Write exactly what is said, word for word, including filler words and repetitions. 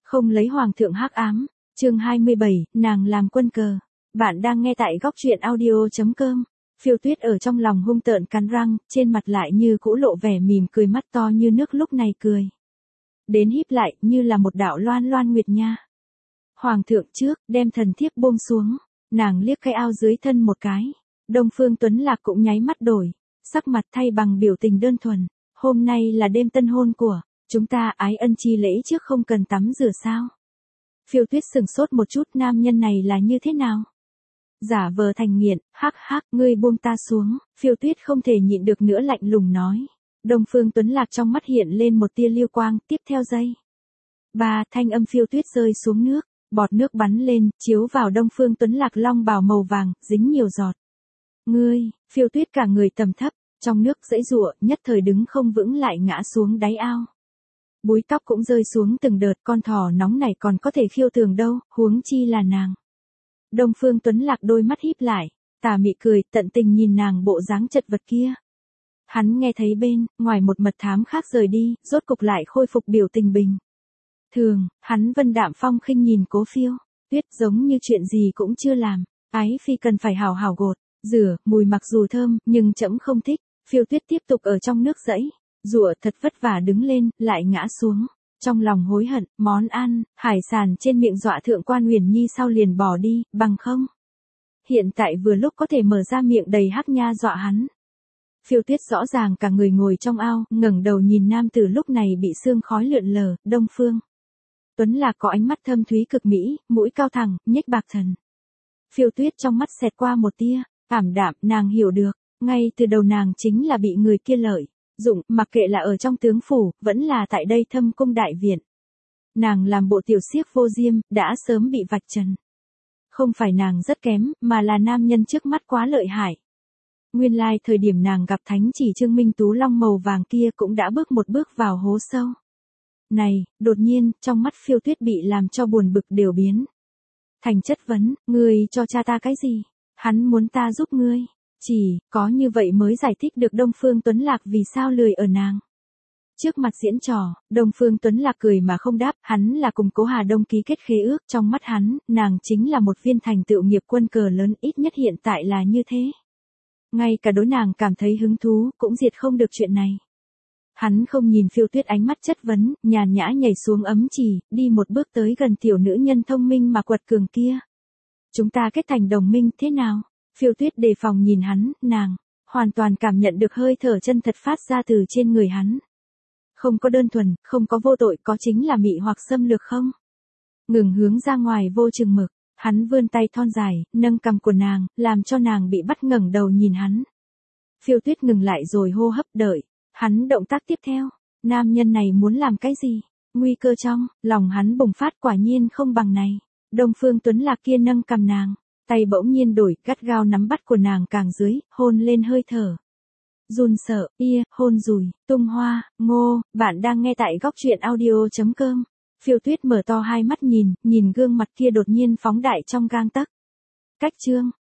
Không lấy hoàng thượng hắc ám, chương hai mươi bảy, nàng làm quân cờ. Bạn đang nghe tại góc truyện audio chấm com. Phiêu Tuyết ở trong lòng hung tợn cắn răng, trên mặt lại như cũ lộ vẻ mỉm cười, mắt to như nước lúc này cười. Đến híp lại như là một đạo loan loan nguyệt nha. Hoàng thượng trước, đem thần thiếp buông xuống, nàng liếc cái ao dưới thân một cái. Đông Phương Tuấn Lạc cũng nháy mắt đổi, sắc mặt thay bằng biểu tình đơn thuần. Hôm nay là đêm tân hôn của chúng ta, ái ân chi lễ trước không cần tắm rửa sao? Phiêu Tuyết sừng sốt một chút, nam nhân này là như thế nào? Giả vờ thành nghiện, hắc hắc, ngươi buông ta xuống. Phiêu Tuyết không thể nhịn được nữa lạnh lùng nói. Đông Phương Tuấn Lạc trong mắt hiện lên một tia liêu quang, tiếp theo giây. Ba, thanh âm Phiêu Tuyết rơi xuống nước, bọt nước bắn lên, chiếu vào Đông Phương Tuấn Lạc long bào màu vàng, dính nhiều giọt. Ngươi, Phiêu Tuyết cả người tầm thấp, trong nước giãy giụa, nhất thời đứng không vững lại ngã xuống đáy ao. Búi tóc cũng rơi xuống từng đợt, con thỏ nóng này còn có thể khiêu tường đâu, huống chi là nàng. Đông Phương Tuấn Lạc đôi mắt híp lại, tà mị cười, tận tình nhìn nàng bộ dáng chật vật kia. Hắn nghe thấy bên ngoài một mật thám khác rời đi, rốt cục lại khôi phục biểu tình bình thường. Hắn vân đạm phong khinh nhìn Cố Phiêu Tuyết giống như chuyện gì cũng chưa làm. Ái phi cần phải hào hào gột rửa, mùi mặc dù thơm nhưng trẫm không thích. Phiêu Tuyết tiếp tục ở trong nước giãy giụa, thật vất vả đứng lên, lại ngã xuống. Trong lòng hối hận, món ăn hải sản trên miệng dọa thượng quan Huyền Nhi sau liền bỏ đi, bằng không hiện tại vừa lúc có thể mở ra miệng đầy hắc nha dọa hắn. Phiêu Tuyết rõ ràng cả người ngồi trong ao, ngẩng đầu nhìn nam tử lúc này bị sương khói lượn lờ. Đông Phương Tuấn Lạc có ánh mắt thâm thúy cực mỹ, mũi cao thẳng, nhếch bạc thần. Phiêu Tuyết trong mắt xẹt qua một tia ảm đạm, nàng hiểu được, ngay từ đầu nàng chính là bị người kia lợi dụng, mặc kệ là ở trong tướng phủ, vẫn là tại đây Thâm Cung đại viện. Nàng làm bộ tiểu xiếc vô diêm, đã sớm bị vạch trần. Không phải nàng rất kém, mà là nam nhân trước mắt quá lợi hại. Nguyên lai like, thời điểm nàng gặp thánh chỉ Trương Minh Tú long màu vàng kia cũng đã bước một bước vào hố sâu. Này, đột nhiên, trong mắt Phiêu Tuyết bị làm cho buồn bực đều biến thành chất vấn, ngươi cho cha ta cái gì? Hắn muốn ta giúp ngươi. Chỉ có như vậy mới giải thích được Đông Phương Tuấn Lạc vì sao lười ở nàng trước mặt diễn trò. Đông Phương Tuấn Lạc cười mà không đáp, hắn là cùng Cố Hà Đông ký kết khế ước, trong mắt hắn, nàng chính là một viên thành tựu nghiệp quân cờ lớn, ít nhất hiện tại là như thế. Ngay cả đối nàng cảm thấy hứng thú, cũng diệt không được chuyện này. Hắn không nhìn Phiêu Tuyết ánh mắt chất vấn, nhàn nhã nhảy xuống ấm chì, đi một bước tới gần tiểu nữ nhân thông minh mà quật cường kia. Chúng ta kết thành đồng minh, thế nào? Phiêu Tuyết đề phòng nhìn hắn, nàng hoàn toàn cảm nhận được hơi thở chân thật phát ra từ trên người hắn. Không có đơn thuần, không có vô tội, có chính là mị hoặc xâm lược không? Ngừng hướng ra ngoài vô chừng mực, hắn vươn tay thon dài, nâng cằm của nàng, làm cho nàng bị bắt ngẩng đầu nhìn hắn. Phiêu Tuyết ngừng lại rồi hô hấp đợi hắn động tác tiếp theo. Nam nhân này muốn làm cái gì? Nguy cơ trong lòng hắn bùng phát, quả nhiên không bằng này. Đông Phương Tuấn Lạc kia nâng cằm nàng, tay bỗng nhiên đổi, gắt gao nắm bắt của nàng càng dưới, hôn lên hơi thở run sợ, ia, hôn rùi, tung hoa, ngô. Bạn đang nghe tại góc truyện audio chấm com. Phiêu Tuyết mở to hai mắt nhìn, nhìn gương mặt kia đột nhiên phóng đại trong gang tấc. Cách chương